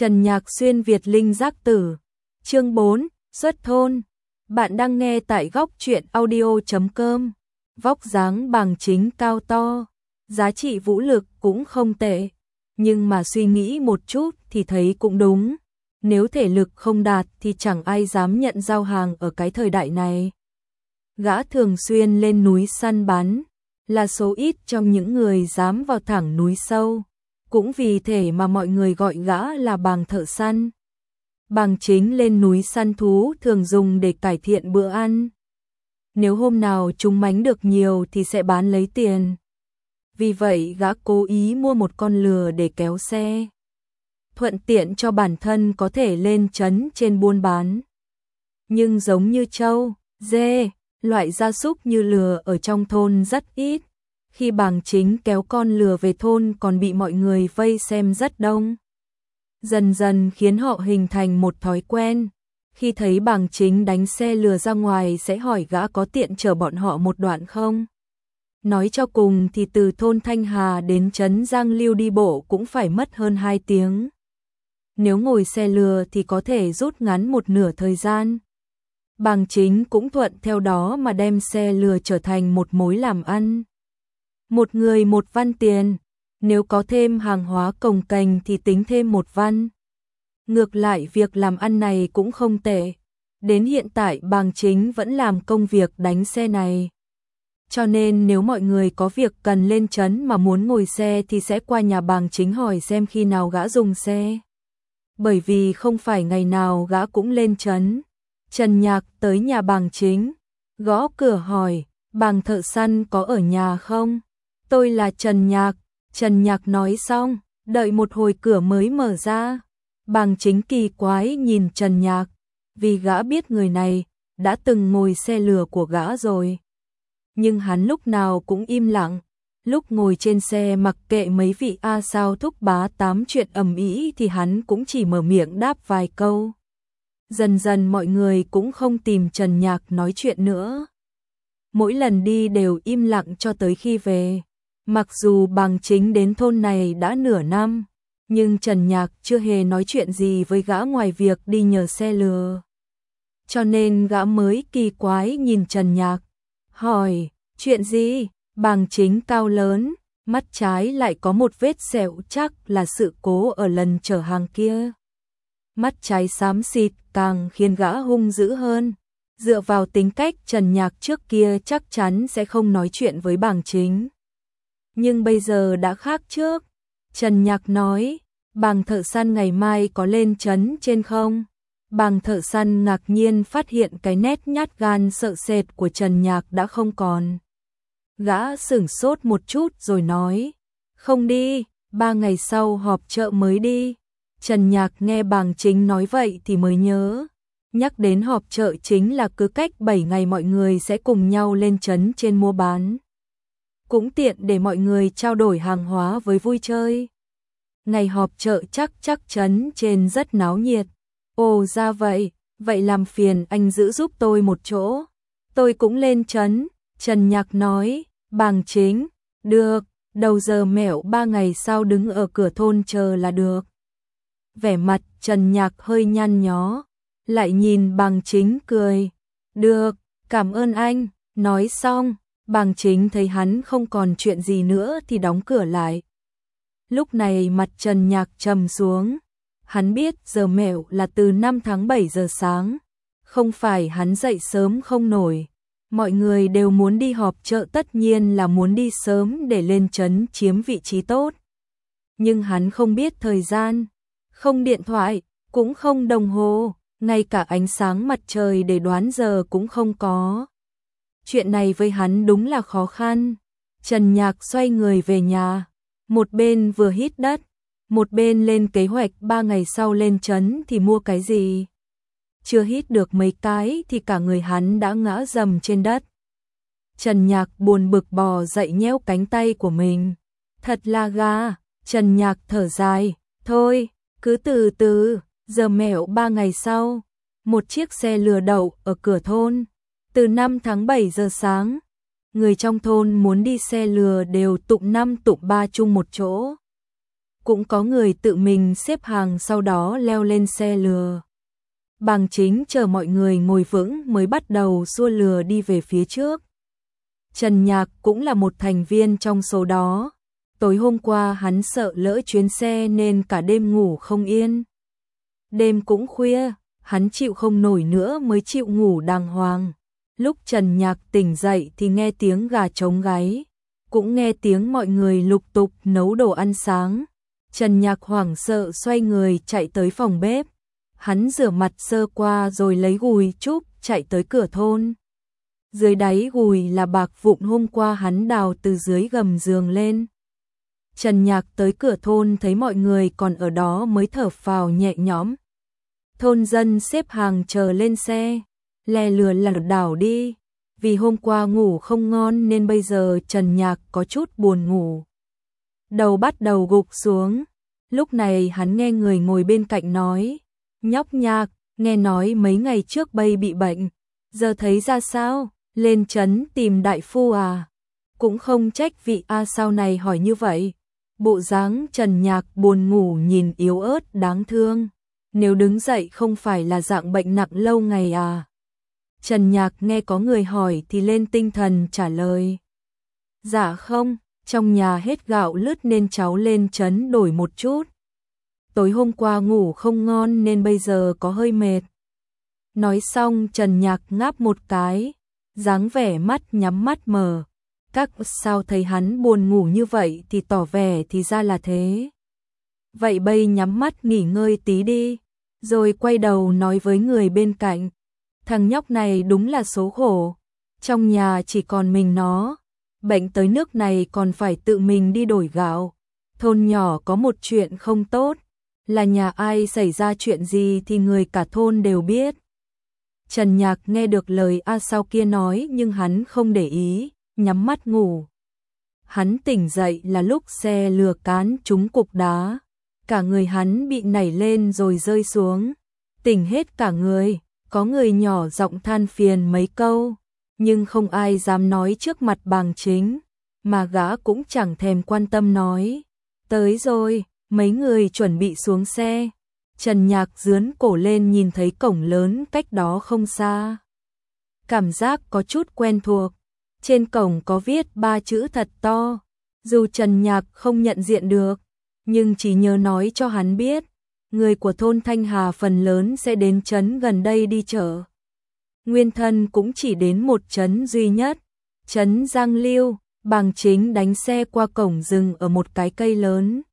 Trần Nhạc Xuyên Việt Linh Giác Tử. Chương 4, xuất thôn. Bạn đang nghe tại góc truyện audio.com. Vóc dáng Bàng Chính cao to, giá trị vũ lực cũng không tệ, nhưng mà suy nghĩ một chút thì thấy cũng đúng. Nếu thể lực không đạt thì chẳng ai dám nhận giao hàng ở cái thời đại này. Gã thường xuyên lên núi săn bắn, là số ít trong những người dám vào thẳng núi sâu. Cũng vì thế mà mọi người gọi gã là Bàng thợ săn. Bàng Chính lên núi săn thú thường dùng để cải thiện bữa ăn. Nếu hôm nào chúng mánh được nhiều thì sẽ bán lấy tiền. Vì vậy gã cố ý mua một con lừa để kéo xe, thuận tiện cho bản thân có thể lên trấn trên buôn bán. Nhưng giống như trâu, dê, loại gia súc như lừa ở trong thôn rất ít. Khi Bàng Chính kéo con lừa về thôn còn bị mọi người vây xem rất đông. Dần dần khiến họ hình thành một thói quen. Khi thấy Bàng Chính đánh xe lừa ra ngoài sẽ hỏi gã có tiện chở bọn họ một đoạn không. Nói cho cùng thì từ thôn Thanh Hà đến trấn Giang Liêu đi bộ cũng phải mất hơn 2 tiếng. Nếu ngồi xe lừa thì có thể rút ngắn một nửa thời gian. Bàng Chính cũng thuận theo đó mà đem xe lừa trở thành một mối làm ăn. Một người 1 văn tiền, nếu có thêm hàng hóa cồng kềnh thì tính thêm 1 văn. Ngược lại việc làm ăn này cũng không tệ. Đến hiện tại Bàng Chính vẫn làm công việc đánh xe này. Cho nên nếu mọi người có việc cần lên trấn mà muốn ngồi xe thì sẽ qua nhà Bàng Chính hỏi xem khi nào gã dùng xe. Bởi vì không phải ngày nào gã cũng lên trấn. Trần Nhạc tới nhà Bàng Chính, gõ cửa hỏi, Bàng thợ săn có ở nhà không? Tôi là Trần Nhạc. Trần Nhạc nói xong, đợi một hồi cửa mới mở ra. Bàng Chính kỳ quái nhìn Trần Nhạc, vì gã biết người này đã từng ngồi xe lừa của gã rồi. Nhưng hắn lúc nào cũng im lặng, lúc ngồi trên xe mặc kệ mấy vị A Sao thúc bá tám chuyện ầm ĩ thì hắn cũng chỉ mở miệng đáp vài câu. Dần dần mọi người cũng không tìm Trần Nhạc nói chuyện nữa. Mỗi lần đi đều im lặng cho tới khi về. Mặc dù Bàng Chính đến thôn này đã nửa năm, nhưng Trần Nhạc chưa hề nói chuyện gì với gã ngoài việc đi nhờ xe lừa. Cho nên gã mới kỳ quái nhìn Trần Nhạc, hỏi, chuyện gì? Bàng Chính cao lớn, mắt trái lại có một vết sẹo chắc là sự cố ở lần chở hàng kia. Mắt trái xám xịt càng khiến gã hung dữ hơn. Dựa vào tính cách Trần Nhạc trước kia chắc chắn sẽ không nói chuyện với Bàng Chính. Nhưng bây giờ đã khác trước. Trần Nhạc nói, Bàng thợ săn ngày mai có lên trấn trên không? Bàng thợ săn ngạc nhiên phát hiện cái nét nhát gan sợ sệt của Trần Nhạc đã không còn. Gã sửng sốt một chút rồi nói, không đi, 3 ngày sau họp chợ mới đi. Trần Nhạc nghe Bàng Chính nói vậy thì mới nhớ. Nhắc đến họp chợ chính là cứ cách 7 ngày mọi người sẽ cùng nhau lên trấn trên mua bán. Cũng tiện để mọi người trao đổi hàng hóa với vui chơi. Ngày họp chợ chắc trấn trên rất náo nhiệt. Ồ ra vậy, vậy làm phiền anh giữ giúp tôi một chỗ. Tôi cũng lên trấn. Trần Nhạc nói, Bàng Chính, được, đầu giờ mẹo 3 ngày sau đứng ở cửa thôn chờ là được. Vẻ mặt Trần Nhạc hơi nhăn nhó, lại nhìn Bàng Chính cười. Được, cảm ơn anh. Nói xong, Bàng Chính thấy hắn không còn chuyện gì nữa thì đóng cửa lại. Lúc này mặt Trần Nhạc trầm xuống. Hắn biết giờ mẹo là từ 5 tháng 7 giờ sáng. Không phải hắn dậy sớm không nổi. Mọi người đều muốn đi họp chợ, tất nhiên là muốn đi sớm để lên trấn chiếm vị trí tốt. Nhưng hắn không biết thời gian, không điện thoại, cũng không đồng hồ, ngay cả ánh sáng mặt trời để đoán giờ cũng không có. Chuyện này với hắn đúng là khó khăn. Trần Nhạc xoay người về nhà, một bên vừa hít đất, một bên lên kế hoạch 3 ngày sau lên trấn thì mua cái gì. Chưa hít được mấy cái thì cả người hắn đã ngã rầm trên đất. Trần Nhạc buồn bực bò dậy nhéo cánh tay của mình. Thật là ga. Trần Nhạc thở dài, thôi, cứ từ từ. Giờ mẹo 3 ngày sau, một chiếc xe lừa đậu ở cửa thôn. Từ 5 tháng 7 giờ sáng, người trong thôn muốn đi xe lừa đều tụng 5 tụng 3 chung một chỗ. cũng có người tự mình xếp hàng sau đó leo lên xe lừa. Bàng Chính chờ mọi người ngồi vững mới bắt đầu xua lừa đi về phía trước. Trần Nhạc cũng là một thành viên trong số đó. Tối hôm qua hắn sợ lỡ chuyến xe nên cả đêm ngủ không yên. Đêm cũng khuya, hắn chịu không nổi nữa mới chịu ngủ đàng hoàng. Lúc Trần Nhạc tỉnh dậy thì nghe tiếng gà trống gáy, cũng nghe tiếng mọi người lục tục nấu đồ ăn sáng. Trần Nhạc hoảng sợ xoay người chạy tới phòng bếp. Hắn rửa mặt sơ qua rồi lấy gùi trúc chạy tới cửa thôn. Dưới đáy gùi là bạc vụn hôm qua hắn đào từ dưới gầm giường lên. Trần Nhạc tới cửa thôn thấy mọi người còn ở đó mới thở phào nhẹ nhõm. Thôn dân xếp hàng chờ lên xe, lè lừa lật đảo đi. Vì hôm qua ngủ không ngon nên bây giờ Trần Nhạc có chút buồn ngủ. Đầu bắt đầu gục xuống. Lúc này hắn nghe người ngồi bên cạnh nói: "Nhóc Nhạc, nghe nói mấy ngày trước bay bị bệnh, giờ thấy ra sao? Lên trấn tìm đại phu à?" Cũng không trách vị A sau này hỏi như vậy. Bộ dáng Trần Nhạc buồn ngủ nhìn yếu ớt đáng thương. Nếu đứng dậy không phải là dạng bệnh nặng lâu ngày à? Trần Nhạc nghe có người hỏi thì lên tinh thần trả lời: "Dạ không, trong nhà hết gạo lứt nên cháu lên trấn đổi một chút. Tối hôm qua ngủ không ngon nên bây giờ có hơi mệt." Nói xong Trần Nhạc ngáp một cái, dáng vẻ mắt nhắm mắt mở. Các sao thấy hắn buồn ngủ như vậy thì tỏ vẻ thì ra là thế. Vậy bây nhắm mắt nghỉ ngơi tí đi. Rồi quay đầu nói với người bên cạnh: "Thằng nhóc này đúng là số khổ. Trong nhà chỉ còn mình nó. Bệnh tới nước này còn phải tự mình đi đổi gạo. Thôn nhỏ có một chuyện không tốt. Là nhà ai xảy ra chuyện gì thì người cả thôn đều biết." Trần Nhạc nghe được lời A sau kia nói nhưng hắn không để ý, nhắm mắt ngủ. Hắn tỉnh dậy là lúc xe lừa cán trúng cục đá. Cả người hắn bị nảy lên rồi rơi xuống. Tỉnh hết cả người, có người nhỏ giọng than phiền mấy câu, nhưng không ai dám nói trước mặt Bàng Chính, mà gã cũng chẳng thèm quan tâm nói: "Tới rồi." Mấy người chuẩn bị xuống xe. Trần Nhạc dướn cổ lên nhìn thấy cổng lớn cách đó không xa. Cảm giác có chút quen thuộc. Trên cổng có viết 3 chữ thật to. Dù Trần Nhạc không nhận diện được, nhưng chỉ nhớ nói cho hắn biết, người của thôn Thanh Hà phần lớn sẽ đến trấn gần đây đi chợ. Nguyên thân cũng chỉ đến một trấn duy nhất, trấn Giang Liêu. Bàng Chính đánh xe qua cổng dừng ở một cái cây lớn.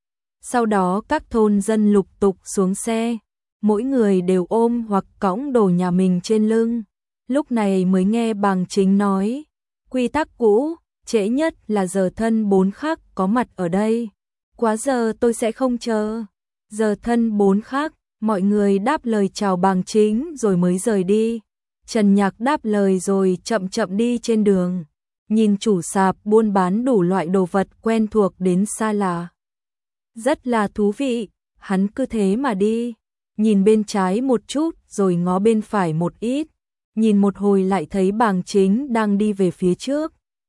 Sau đó các thôn dân lục tục xuống xe, mỗi người đều ôm hoặc cõng đồ nhà mình trên lưng. Lúc này mới nghe Bàng Chính nói: "Quy tắc cũ, trễ nhất là giờ thân 4 khắc có mặt ở đây. Quá giờ tôi sẽ không chờ." Giờ thân 4 khắc, mọi người đáp lời chào Bàng Chính rồi mới rời đi. Trần Nhạc đáp lời rồi chậm chậm đi trên đường, nhìn chủ sạp buôn bán đủ loại đồ vật quen thuộc đến xa lạ. Rất là thú vị, hắn cứ thế mà đi, nhìn bên trái một chút rồi ngó bên phải một ít, nhìn một hồi lại thấy Bàng Chính đang đi về phía trước.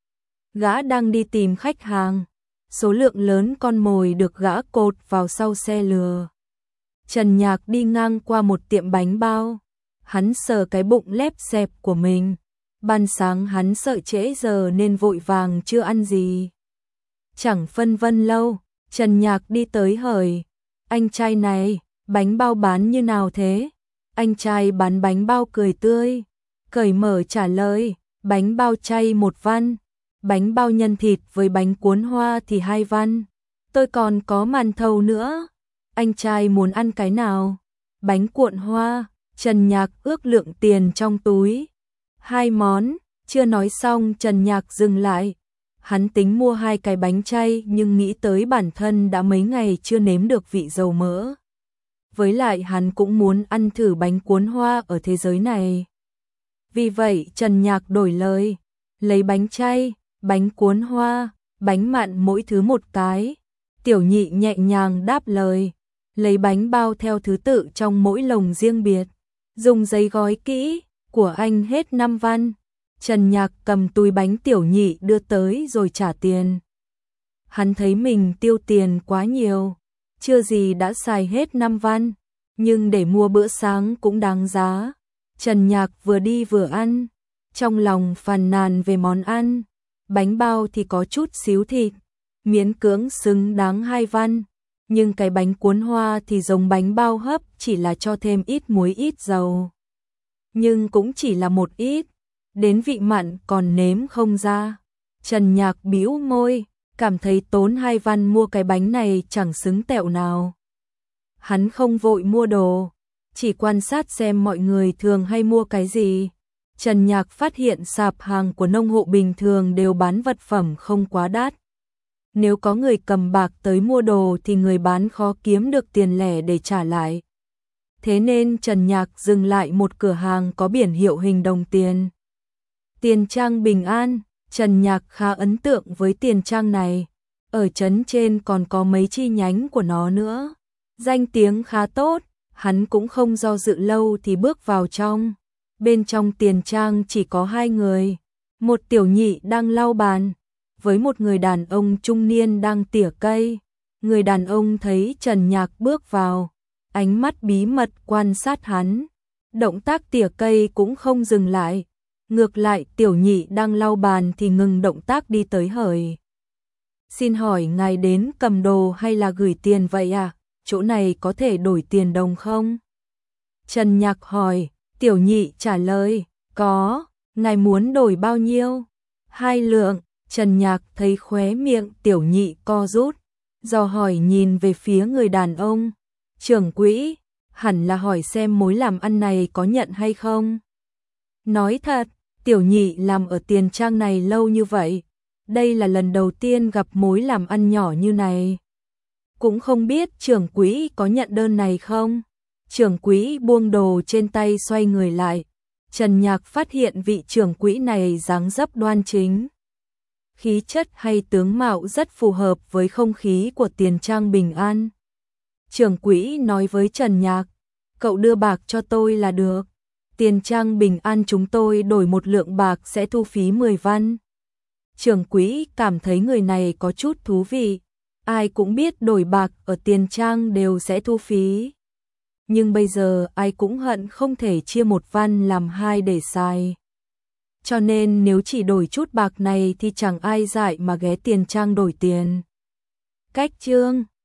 Gã đang đi tìm khách hàng, số lượng lớn con mồi được gã cột vào sau xe lừa. Trần Nhạc đi ngang qua một tiệm bánh bao, hắn sờ cái bụng lép xẹp của mình. Ban sáng hắn sợ trễ giờ nên vội vàng chưa ăn gì. Chẳng phân vân lâu, Trần Nhạc đi tới hỏi: "Anh trai này, bánh bao bán như nào thế?" Anh trai bán bánh bao cười tươi, cởi mở trả lời: "Bánh bao chay 1 văn, bánh bao nhân thịt với bánh cuốn hoa thì 2 văn. Tôi còn có màn thầu nữa. Anh trai muốn ăn cái nào?" "Bánh cuộn hoa." Trần Nhạc ước lượng tiền trong túi. 2 món, chưa nói xong Trần Nhạc dừng lại. Hắn tính mua 2 cái bánh chay nhưng nghĩ tới bản thân đã mấy ngày chưa nếm được vị dầu mỡ. Với lại hắn cũng muốn ăn thử bánh cuốn hoa ở thế giới này. Vì vậy Trần Nhạc đổi lời, lấy bánh chay, bánh cuốn hoa, bánh mặn mỗi thứ 1 cái. Tiểu Nhị nhẹ nhàng đáp lời, lấy bánh bao theo thứ tự trong mỗi lồng riêng biệt, dùng giấy gói kỹ, của anh hết 5 văn. Trần Nhạc cầm túi bánh Tiểu Nhị đưa tới rồi trả tiền. Hắn thấy mình tiêu tiền quá nhiều, chưa gì đã xài hết 5 văn, nhưng để mua bữa sáng cũng đáng giá. Trần Nhạc vừa đi vừa ăn, trong lòng phàn nàn về món ăn, bánh bao thì có chút xíu thịt, miễn cưỡng xứng đáng 2 văn, nhưng cái bánh cuốn hoa thì giống bánh bao hấp, chỉ là cho thêm ít muối ít dầu. Nhưng cũng chỉ là một ít, đến vị mặn còn nếm không ra. Trần Nhạc bĩu môi, cảm thấy tốn 2 văn mua cái bánh này chẳng xứng tẹo nào. Hắn không vội mua đồ, chỉ quan sát xem mọi người thường hay mua cái gì. Trần Nhạc phát hiện sạp hàng của nông hộ bình thường đều bán vật phẩm không quá đắt. Nếu có người cầm bạc tới mua đồ thì người bán khó kiếm được tiền lẻ để trả lại. Thế nên Trần Nhạc dừng lại một cửa hàng có biển hiệu hình đồng tiền. Tiền trang Bình An, Trần Nhạc khá ấn tượng với tiền trang này. Ở trấn trên còn có mấy chi nhánh của nó nữa. Danh tiếng khá tốt, hắn cũng không do dự lâu thì bước vào trong. Bên trong tiền trang chỉ có 2 người. Một tiểu nhị đang lau bàn, với một người đàn ông trung niên đang tỉa cây. Người đàn ông thấy Trần Nhạc bước vào, ánh mắt bí mật quan sát hắn. Động tác tỉa cây cũng không dừng lại. Ngược lại tiểu nhị đang lau bàn thì ngừng động tác đi tới hỏi. Xin hỏi ngài đến cầm đồ hay là gửi tiền vậy à? Chỗ này có thể đổi tiền đồng không? Trần Nhạc hỏi, tiểu nhị trả lời, có, ngài muốn đổi bao nhiêu? 2 lượng, Trần Nhạc thấy khóe miệng tiểu nhị co rút, dò hỏi nhìn về phía người đàn ông. Trưởng quỹ, hẳn là hỏi xem mối làm ăn này có nhận hay không? Nói thật, tiểu nhị làm ở tiền trang này lâu như vậy, đây là lần đầu tiên gặp mối làm ăn nhỏ như này. Cũng không biết trưởng quỹ có nhận đơn này không? Trưởng quỹ buông đồ trên tay xoay người lại. Trần Nhạc phát hiện vị trưởng quỹ này dáng dấp đoan chính. Khí chất hay tướng mạo rất phù hợp với không khí của tiền trang Bình An. Trưởng quỹ nói với Trần Nhạc, cậu đưa bạc cho tôi là được. Tiền trang Bình An chúng tôi đổi 1 lượng bạc sẽ thu phí 10 văn. Trưởng quỹ cảm thấy người này có chút thú vị. Ai cũng biết đổi bạc ở tiền trang đều sẽ thu phí. Nhưng bây giờ ai cũng hận không thể chia 1 văn làm 2 để xài. Cho nên nếu chỉ đổi chút bạc này thì chẳng ai dại mà ghé tiền trang đổi tiền. Cách chương